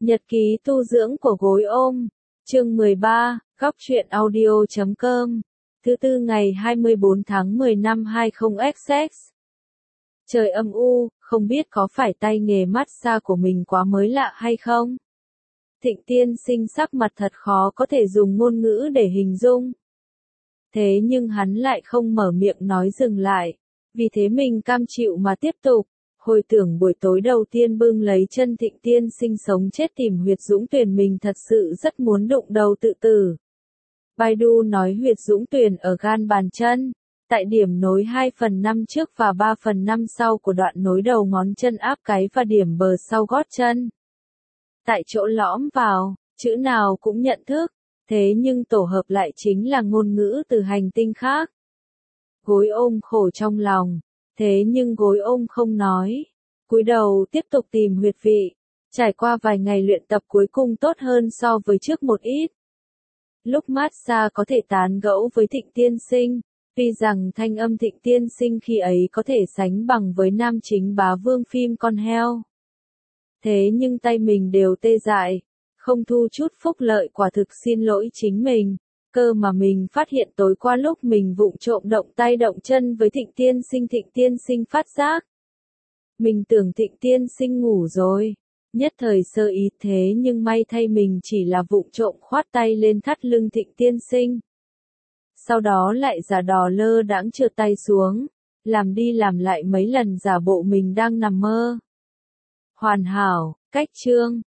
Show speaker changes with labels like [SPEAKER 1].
[SPEAKER 1] Nhật ký tu dưỡng của gối ôm. Chương 13, góc truyện audio.com. Thứ tư ngày 24 tháng 10 năm 20XX. Trời âm u, không biết có phải tay nghề massage của mình quá mới lạ hay không? Thịnh Tiên Sinh sắc mặt thật khó có thể dùng ngôn ngữ để hình dung. Thế nhưng hắn lại không mở miệng nói dừng lại. Vì thế mình cam chịu mà tiếp tục. Hồi tưởng buổi tối đầu tiên bưng lấy chân Thịnh Tiên Sinh sống chết tìm huyệt dũng tuyển, mình thật sự rất muốn đụng đầu tự tử. Baidu nói huyệt dũng tuyển ở gan bàn chân, tại điểm nối 2/5 trước và 3/5 sau của đoạn nối đầu ngón chân áp cái và điểm bờ sau gót chân. Tại chỗ lõm vào, chữ nào cũng nhận thức, thế nhưng tổ hợp lại chính là ngôn ngữ từ hành tinh khác. Gối ôm khổ trong lòng, thế nhưng gối ôm không nói. Cúi đầu tiếp tục tìm huyệt vị. Trải qua vài ngày luyện tập cuối cùng tốt hơn so với trước một ít. Lúc massage có thể tán gẫu với Thịnh Tiên Sinh, tuy rằng thanh âm Thịnh Tiên Sinh khi ấy có thể sánh bằng với nam chính bá vương phim con heo. Thế nhưng tay mình đều tê dại, không thu chút phúc lợi, quả thực xin lỗi chính mình. Cơ mà mình phát hiện tối qua lúc mình vụng trộm động tay động chân với Thịnh Tiên Sinh phát giác. Mình tưởng Thịnh Tiên Sinh ngủ rồi, nhất thời sơ ý, thế nhưng may thay mình chỉ là vụng trộm khoát tay lên thắt lưng Thịnh Tiên Sinh. Sau đó lại giả đò lơ đãng trượt tay xuống, làm đi làm lại mấy lần giả bộ mình đang nằm mơ. Hoàn hảo, cách chương.